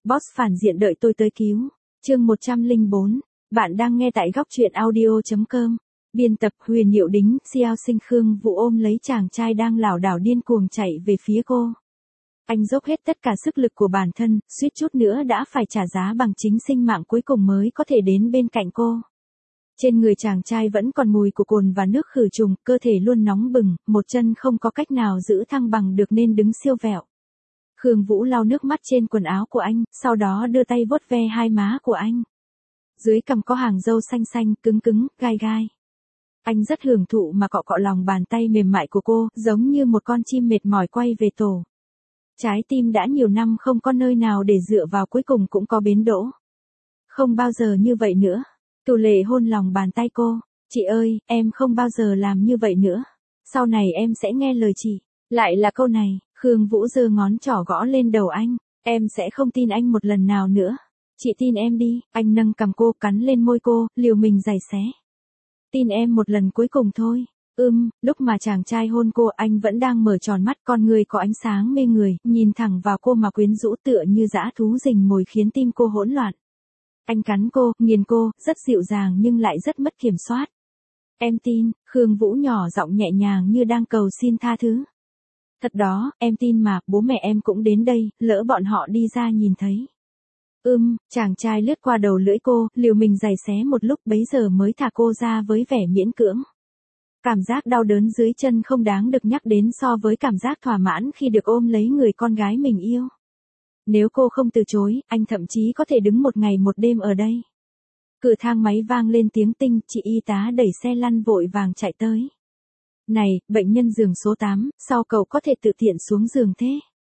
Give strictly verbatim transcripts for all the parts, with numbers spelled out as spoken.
Boss phản diện đợi tôi tới cứu. Chương một trăm lẻ bốn. Bạn đang nghe tại góc truyện audio chấm com. Biên tập Huyền Diệu Đính, Xiao Sinh Khương Vũ ôm lấy chàng trai đang lảo đảo điên cuồng chạy về phía cô. Anh dốc hết tất cả sức lực của bản thân, suýt chút nữa đã phải trả giá bằng chính sinh mạng cuối cùng mới có thể đến bên cạnh cô. Trên người chàng trai vẫn còn mùi của cồn và nước khử trùng, cơ thể luôn nóng bừng, một chân không có cách nào giữ thăng bằng được nên đứng siêu vẹo. Khương Vũ lau nước mắt trên quần áo của anh, sau đó đưa tay vuốt ve hai má của anh. Dưới cằm có hàng râu xanh xanh, cứng cứng, gai gai. Anh rất hưởng thụ mà cọ cọ lòng bàn tay mềm mại của cô, giống như một con chim mệt mỏi quay về tổ. Trái tim đã nhiều năm không có nơi nào để dựa vào cuối cùng cũng có bến đỗ. Không bao giờ như vậy nữa. Cửu Lệ hôn lòng bàn tay cô. Chị ơi, em không bao giờ làm như vậy nữa. Sau này em sẽ nghe lời chị. Lại là câu này, Khương Vũ giơ ngón trỏ gõ lên đầu anh. Em sẽ không tin anh một lần nào nữa. Chị tin em đi. Anh nâng cằm cô, cắn lên môi cô, liều mình giày xé. Tin em một lần cuối cùng thôi. Ưm, lúc mà chàng trai hôn cô anh vẫn đang mở tròn mắt, con người có ánh sáng mê người, nhìn thẳng vào cô mà quyến rũ tựa như dã thú rình mồi khiến tim cô hỗn loạn. Anh cắn cô, nghiền cô, rất dịu dàng nhưng lại rất mất kiểm soát. Em tin, Khương Vũ nhỏ giọng nhẹ nhàng như đang cầu xin tha thứ. Thật đó, em tin mà, bố mẹ em cũng đến đây, lỡ bọn họ đi ra nhìn thấy. Ưm, chàng trai lướt qua đầu lưỡi cô, liều mình giày xé một lúc bấy giờ mới thả cô ra với vẻ miễn cưỡng. Cảm giác đau đớn dưới chân không đáng được nhắc đến so với cảm giác thỏa mãn khi được ôm lấy người con gái mình yêu. Nếu cô không từ chối, anh thậm chí có thể đứng một ngày một đêm ở đây. Cửa thang máy vang lên tiếng tinh, chị y tá đẩy xe lăn vội vàng chạy tới. Này, bệnh nhân giường số tám, sao cậu có thể tự tiện xuống giường thế?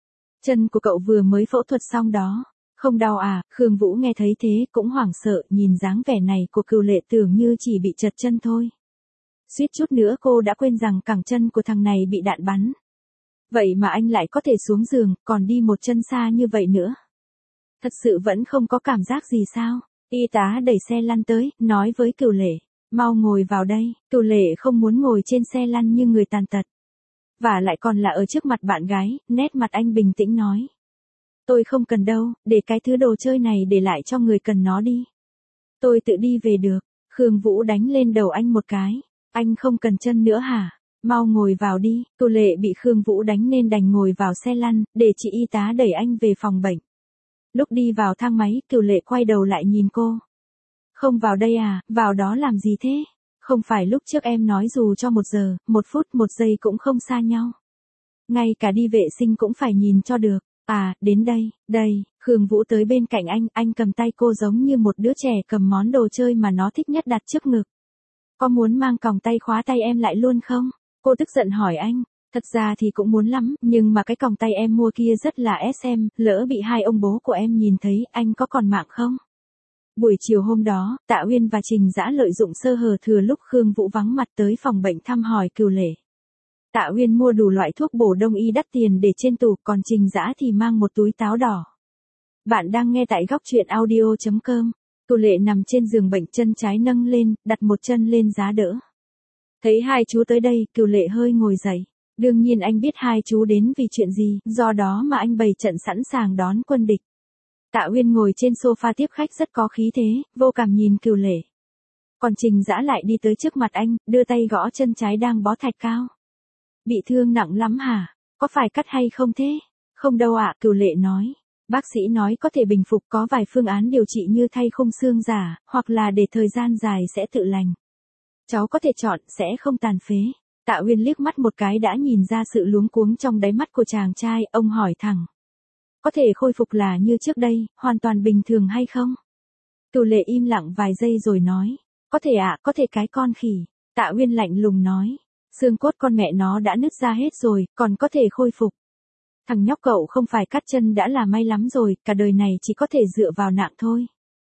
Chân của cậu vừa mới phẫu thuật xong đó. Không đau à? Khương Vũ nghe thấy thế cũng hoảng sợ, nhìn dáng vẻ này của Cửu Lệ tưởng như chỉ bị trật chân thôi. Suýt chút nữa cô đã quên rằng cẳng chân của thằng này bị đạn bắn. Vậy mà anh lại có thể xuống giường, còn đi một chân xa như vậy nữa. Thật sự vẫn không có cảm giác gì sao? Y tá đẩy xe lăn tới, nói với Cửu Lệ, mau ngồi vào đây. Cửu Lệ không muốn ngồi trên xe lăn như người tàn tật. Và lại còn là ở trước mặt bạn gái, nét mặt anh bình tĩnh nói. Tôi không cần đâu, để cái thứ đồ chơi này để lại cho người cần nó đi. Tôi tự đi về được. Khương Vũ đánh lên đầu anh một cái. Anh không cần chân nữa hả? Mau ngồi vào đi. Cửu Lệ bị Khương Vũ đánh nên đành ngồi vào xe lăn, để chị y tá đẩy anh về phòng bệnh. Lúc đi vào thang máy, Cửu Lệ quay đầu lại nhìn cô. Không vào đây à, vào đó làm gì thế? Không phải lúc trước em nói dù cho một giờ, một phút, một giây cũng không xa nhau. Ngay cả đi vệ sinh cũng phải nhìn cho được. À, đến đây, đây, Khương Vũ tới bên cạnh anh, anh cầm tay cô giống như một đứa trẻ cầm món đồ chơi mà nó thích nhất đặt trước ngực. Có muốn mang còng tay khóa tay em lại luôn không? Cô tức giận hỏi anh. Thật ra thì cũng muốn lắm, nhưng mà cái còng tay em mua kia rất là ép em, lỡ bị hai ông bố của em nhìn thấy, anh có còn mạng không? Buổi chiều hôm đó, Tạ Uyên và Trình Dã lợi dụng sơ hở thừa lúc Khương Vũ vắng mặt tới phòng bệnh thăm hỏi Cửu Lệ. Tạ Uyên mua đủ loại thuốc bổ đông y đắt tiền để trên tủ, còn Trình Dã thì mang một túi táo đỏ. Bạn đang nghe tại góc truyện audio chấm com. Cửu Lệ nằm trên giường bệnh, chân trái nâng lên, đặt một chân lên giá đỡ. Thấy hai chú tới đây, Cửu Lệ hơi ngồi dậy. Đương nhiên anh biết hai chú đến vì chuyện gì, do đó mà anh bày trận sẵn sàng đón quân địch. Tạ Uyên ngồi trên sofa tiếp khách rất có khí thế, vô cảm nhìn Cửu Lệ. Còn Trình Dã lại đi tới trước mặt anh, đưa tay gõ chân trái đang bó thạch cao. Bị thương nặng lắm hả? Có phải cắt hay không thế? Không đâu ạ, Cửu Lệ nói. Bác sĩ nói có thể bình phục, có vài phương án điều trị như thay khung xương giả, hoặc là để thời gian dài sẽ tự lành. Cháu có thể chọn, sẽ không tàn phế. Tạ Uyên liếc mắt một cái đã nhìn ra sự luống cuống trong đáy mắt của chàng trai, ông hỏi thẳng. Có thể khôi phục là như trước đây, hoàn toàn bình thường hay không? Cửu Lệ im lặng vài giây rồi nói. Có thể ạ, có thể cái con khỉ. Tạ Uyên lạnh lùng nói. Xương cốt con mẹ nó đã nứt ra hết rồi, còn có thể khôi phục. Thằng nhóc cậu không phải cắt chân đã là may lắm rồi, cả đời này chỉ có thể dựa vào nạng thôi.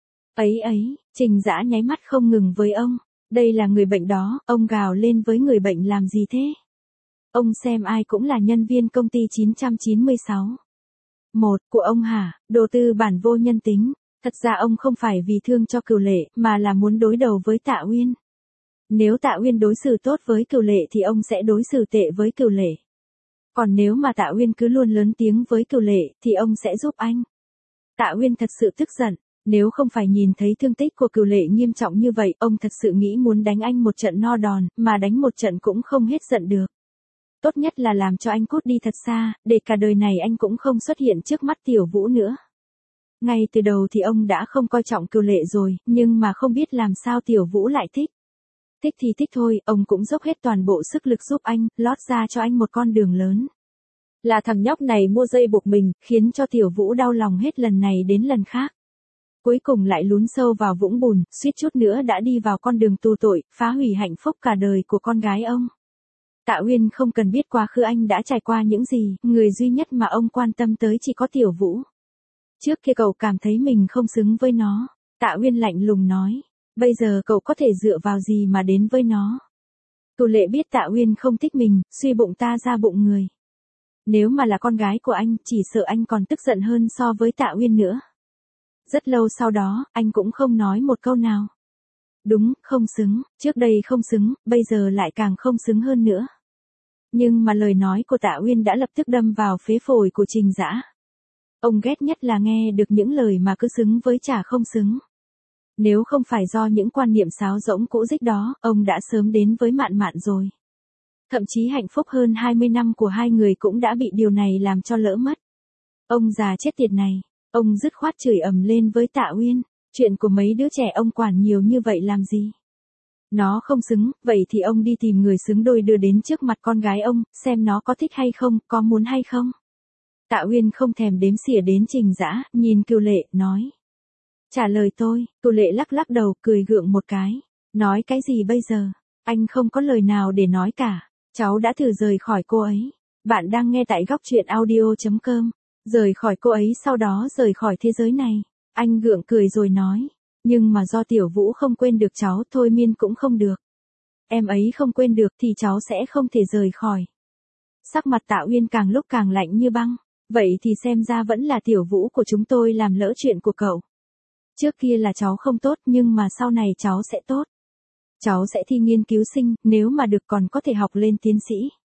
Ấy ấy, Trình Dã nháy mắt không ngừng với ông. Đây là người bệnh đó, ông gào lên với người bệnh làm gì thế? Ông xem ai cũng là nhân viên công ty chín trăm chín mươi sáu. Một, của ông hả, đồ tư bản vô nhân tính. Thật ra ông không phải vì thương cho Cửu Lệ, mà là muốn đối đầu với Tạ Uyên. Nếu Tạ Uyên đối xử tốt với Cửu Lệ thì ông sẽ đối xử tệ với Cửu Lệ. Còn nếu mà Tạ Uyên cứ luôn lớn tiếng với Cửu Lệ thì ông sẽ giúp anh. Tạ Uyên thật sự tức giận. Nếu không phải nhìn thấy thương tích của Cửu Lệ nghiêm trọng như vậy, ông thật sự nghĩ muốn đánh anh một trận no đòn, mà đánh một trận cũng không hết giận được. Tốt nhất là làm cho anh cút đi thật xa, để cả đời này anh cũng không xuất hiện trước mắt Tiểu Vũ nữa. Ngay từ đầu thì ông đã không coi trọng Cửu Lệ rồi, nhưng mà không biết làm sao Tiểu Vũ lại thích. Thích thì thích thôi, ông cũng dốc hết toàn bộ sức lực giúp anh, lót ra cho anh một con đường lớn. Là thằng nhóc này mua dây buộc mình, khiến cho Tiểu Vũ đau lòng hết lần này đến lần khác. Cuối cùng lại lún sâu vào vũng bùn, suýt chút nữa đã đi vào con đường tù tội, phá hủy hạnh phúc cả đời của con gái ông. Tạ Uyên không cần biết quá khứ anh đã trải qua những gì, người duy nhất mà ông quan tâm tới chỉ có Tiểu Vũ. Trước kia cậu cảm thấy mình không xứng với nó, Tạ Uyên lạnh lùng nói. Bây giờ cậu có thể dựa vào gì mà đến với nó? Cửu Lệ biết Tạ Uyên không thích mình, suy bụng ta ra bụng người. Nếu mà là con gái của anh, chỉ sợ anh còn tức giận hơn so với Tạ Uyên nữa. Rất lâu sau đó, anh cũng không nói một câu nào. Đúng, không xứng, trước đây không xứng, bây giờ lại càng không xứng hơn nữa. Nhưng mà lời nói của Tạ Uyên đã lập tức đâm vào phế phổi của Trình Dã. Ông ghét nhất là nghe được những lời mà cứ xứng với chả không xứng. Nếu không phải do những quan niệm sáo rỗng cũ rích đó, ông đã sớm đến với Mạn Mạn rồi. Thậm chí hạnh phúc hơn hai mươi năm của hai người cũng đã bị điều này làm cho lỡ mất. Ông già chết tiệt này, ông dứt khoát chửi ầm lên với Tạ Uyên, chuyện của mấy đứa trẻ ông quản nhiều như vậy làm gì? Nó không xứng, vậy thì ông đi tìm người xứng đôi đưa đến trước mặt con gái ông, xem nó có thích hay không, có muốn hay không. Tạ Uyên không thèm đếm xỉa đến Trình Dã, nhìn Cửu Lệ, nói. Trả lời tôi, Cửu Lệ lắc lắc đầu, cười gượng một cái. Nói cái gì bây giờ? Anh không có lời nào để nói cả. Cháu đã thử rời khỏi cô ấy. Bạn đang nghe tại góc truyện audio chấm com. Rời khỏi cô ấy sau đó rời khỏi thế giới này. Anh gượng cười rồi nói. Nhưng mà do Tiểu Vũ không quên được cháu, thôi miên cũng không được. Em ấy không quên được thì cháu sẽ không thể rời khỏi. Sắc mặt Tạ Uyên càng lúc càng lạnh như băng. Vậy thì xem ra vẫn là Tiểu Vũ của chúng tôi làm lỡ chuyện của cậu. Trước kia là cháu không tốt nhưng mà sau này cháu sẽ tốt. Cháu sẽ thi nghiên cứu sinh, nếu mà được còn có thể học lên tiến sĩ.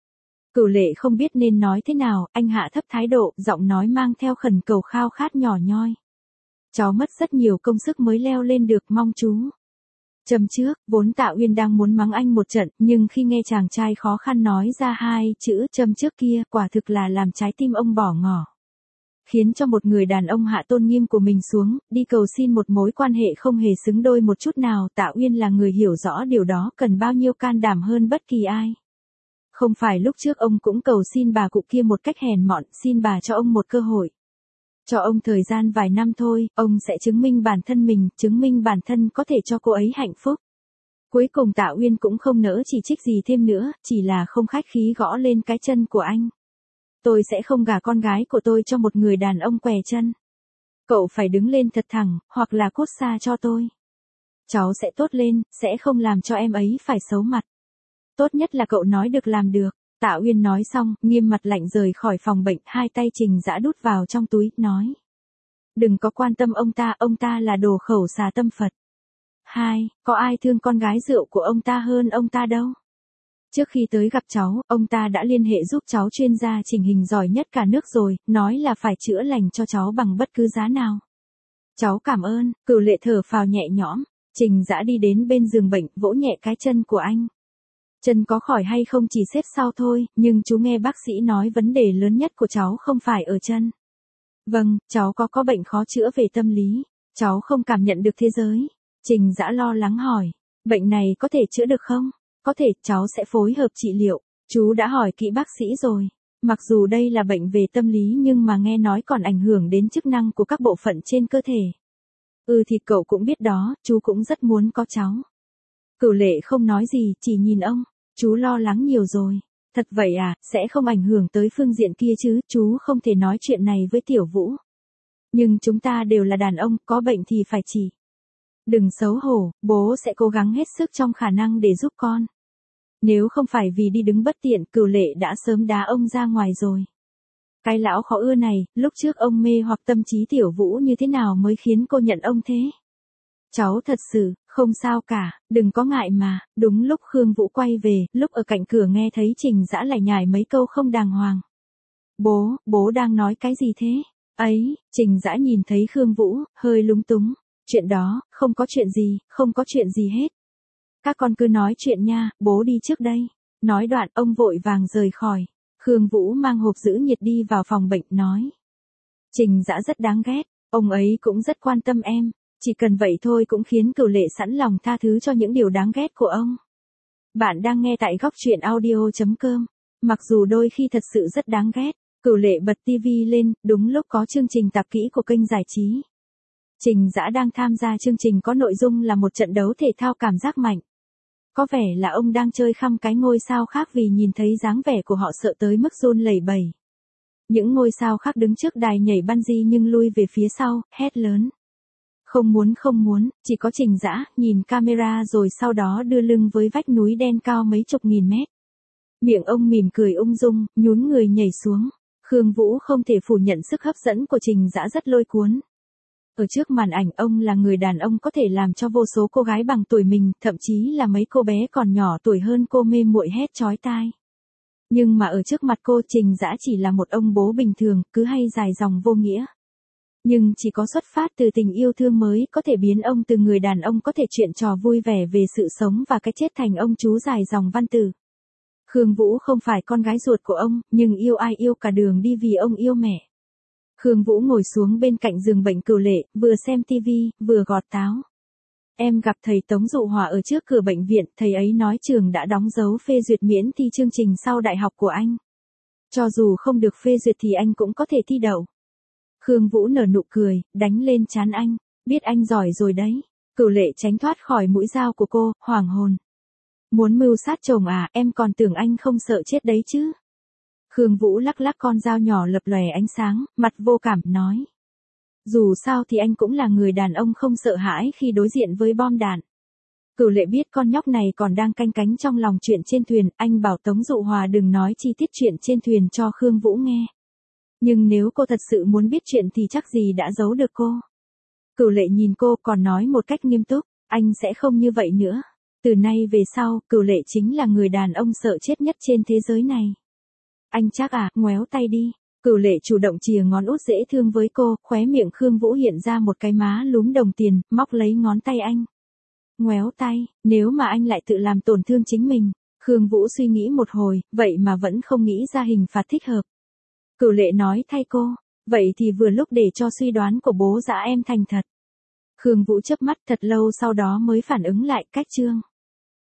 Cửu Lệ không biết nên nói thế nào, anh hạ thấp thái độ, giọng nói mang theo khẩn cầu khao khát nhỏ nhoi. Cháu mất rất nhiều công sức mới leo lên được, mong chú. Châm trước, vốn Tạ Uyên đang muốn mắng anh một trận, nhưng khi nghe chàng trai khó khăn nói ra hai chữ châm trước kia, quả thực là làm trái tim ông bỏ ngỏ. Khiến cho một người đàn ông hạ tôn nghiêm của mình xuống, đi cầu xin một mối quan hệ không hề xứng đôi một chút nào. Tạ Uyên là người hiểu rõ điều đó cần bao nhiêu can đảm hơn bất kỳ ai. Không phải lúc trước ông cũng cầu xin bà cụ kia một cách hèn mọn, xin bà cho ông một cơ hội. Cho ông thời gian vài năm thôi, ông sẽ chứng minh bản thân mình, chứng minh bản thân có thể cho cô ấy hạnh phúc. Cuối cùng Tạ Uyên cũng không nỡ chỉ trích gì thêm nữa, chỉ là không khách khí gõ lên cái chân của anh. Tôi sẽ không gả con gái của tôi cho một người đàn ông què chân. Cậu phải đứng lên thật thẳng, hoặc là cút xa cho tôi. Cháu sẽ tốt lên, sẽ không làm cho em ấy phải xấu mặt. Tốt nhất là cậu nói được làm được. Tạ Uyên nói xong, nghiêm mặt lạnh rời khỏi phòng bệnh, hai tay Trình Dã đút vào trong túi, nói. Đừng có quan tâm ông ta, ông ta là đồ khẩu xà tâm Phật. Hai, có ai thương con gái rượu của ông ta hơn ông ta đâu. Trước khi tới gặp cháu, ông ta đã liên hệ giúp cháu chuyên gia chỉnh hình giỏi nhất cả nước rồi, nói là phải chữa lành cho cháu bằng bất cứ giá nào. Cháu cảm ơn. Cửu Lệ thở phào nhẹ nhõm. Trình Dã đi đến bên giường bệnh, vỗ nhẹ cái chân của anh. Chân có khỏi hay không chỉ xếp sau thôi, nhưng chú nghe bác sĩ nói vấn đề lớn nhất của cháu không phải ở chân. Vâng, cháu có có bệnh khó chữa về tâm lý. Cháu không cảm nhận được thế giới. Trình Dã lo lắng hỏi. Bệnh này có thể chữa được không? Có thể, cháu sẽ phối hợp trị liệu. Chú đã hỏi kỹ bác sĩ rồi. Mặc dù đây là bệnh về tâm lý nhưng mà nghe nói còn ảnh hưởng đến chức năng của các bộ phận trên cơ thể. Ừ thì cậu cũng biết đó, chú cũng rất muốn có cháu. Cửu Lệ không nói gì, chỉ nhìn ông. Chú lo lắng nhiều rồi. Thật vậy à, sẽ không ảnh hưởng tới phương diện kia chứ, chú không thể nói chuyện này với Tiểu Vũ. Nhưng chúng ta đều là đàn ông, có bệnh thì phải trị. Đừng xấu hổ, bố sẽ cố gắng hết sức trong khả năng để giúp con. Nếu không phải vì đi đứng bất tiện, Cửu Lệ đã sớm đá ông ra ngoài rồi. Cái lão khó ưa này, lúc trước ông mê hoặc tâm trí Tiểu Vũ như thế nào mới khiến cô nhận ông thế? Cháu thật sự, không sao cả, đừng có ngại mà. Đúng lúc Khương Vũ quay về, lúc ở cạnh cửa nghe thấy Trình Dã lải nhải mấy câu không đàng hoàng. Bố, bố đang nói cái gì thế? Ấy, Trình Dã nhìn thấy Khương Vũ, hơi lúng túng. Chuyện đó, không có chuyện gì, không có chuyện gì hết. Các con cứ nói chuyện nha, bố đi trước đây. Nói đoạn ông vội vàng rời khỏi. Khương Vũ mang hộp giữ nhiệt đi vào phòng bệnh nói. Trình Dã rất đáng ghét, ông ấy cũng rất quan tâm em. Chỉ cần vậy thôi cũng khiến Cửu Lệ sẵn lòng tha thứ cho những điều đáng ghét của ông. Bạn đang nghe tại góc truyện audio.com. Mặc dù đôi khi thật sự rất đáng ghét, Cửu Lệ bật tivi lên, đúng lúc có chương trình tạp kỹ của kênh giải trí. Trình Dã đang tham gia chương trình có nội dung là một trận đấu thể thao cảm giác mạnh. Có vẻ là ông đang chơi khăm cái ngôi sao khác vì nhìn thấy dáng vẻ của họ sợ tới mức run lẩy bẩy. Những ngôi sao khác đứng trước đài nhảy bungee nhưng lui về phía sau, hét lớn. Không muốn không muốn, chỉ có Trình Dã nhìn camera rồi sau đó đưa lưng với vách núi đen cao mấy chục nghìn mét. Miệng ông mỉm cười ung dung, nhún người nhảy xuống. Khương Vũ không thể phủ nhận sức hấp dẫn của Trình Dã rất lôi cuốn. Ở trước màn ảnh ông là người đàn ông có thể làm cho vô số cô gái bằng tuổi mình, thậm chí là mấy cô bé còn nhỏ tuổi hơn cô mê muội hét chói tai. Nhưng mà ở trước mặt cô Trình Dã chỉ là một ông bố bình thường, cứ hay dài dòng vô nghĩa. Nhưng chỉ có xuất phát từ tình yêu thương mới có thể biến ông từ người đàn ông có thể chuyện trò vui vẻ về sự sống và cái chết thành ông chú dài dòng văn tử. Khương Vũ không phải con gái ruột của ông, nhưng yêu ai yêu cả đường đi vì ông yêu mẹ. Khương Vũ ngồi xuống bên cạnh giường bệnh Cửu Lệ, vừa xem tivi, vừa gọt táo. Em gặp thầy Tống Dụ Hòa ở trước cửa bệnh viện, thầy ấy nói trường đã đóng dấu phê duyệt miễn thi chương trình sau đại học của anh. Cho dù không được phê duyệt thì anh cũng có thể thi đậu. Khương Vũ nở nụ cười, đánh lên trán anh, biết anh giỏi rồi đấy. Cửu Lệ tránh thoát khỏi mũi dao của cô, hoảng hồn. Muốn mưu sát chồng à, em còn tưởng anh không sợ chết đấy chứ. Khương Vũ lắc lắc con dao nhỏ lập lòe ánh sáng, mặt vô cảm, nói. Dù sao thì anh cũng là người đàn ông không sợ hãi khi đối diện với bom đạn. Cửu Lệ biết con nhóc này còn đang canh cánh trong lòng chuyện trên thuyền, anh bảo Tống Dụ Hòa đừng nói chi tiết chuyện trên thuyền cho Khương Vũ nghe. Nhưng nếu cô thật sự muốn biết chuyện thì chắc gì đã giấu được cô. Cửu Lệ nhìn cô còn nói một cách nghiêm túc, anh sẽ không như vậy nữa. Từ nay về sau, Cửu Lệ chính là người đàn ông sợ chết nhất trên thế giới này. Anh chắc à, ngoéo tay đi. Cửu Lệ chủ động chìa ngón út dễ thương với cô, khóe miệng Khương Vũ hiện ra một cái má lúm đồng tiền, móc lấy ngón tay anh. Ngoéo tay, nếu mà anh lại tự làm tổn thương chính mình. Khương Vũ suy nghĩ một hồi, vậy mà vẫn không nghĩ ra hình phạt thích hợp. Cửu Lệ nói thay cô, vậy thì vừa lúc để cho suy đoán của bố dã em thành thật. Khương Vũ chớp mắt thật lâu sau đó mới phản ứng lại, cách chương.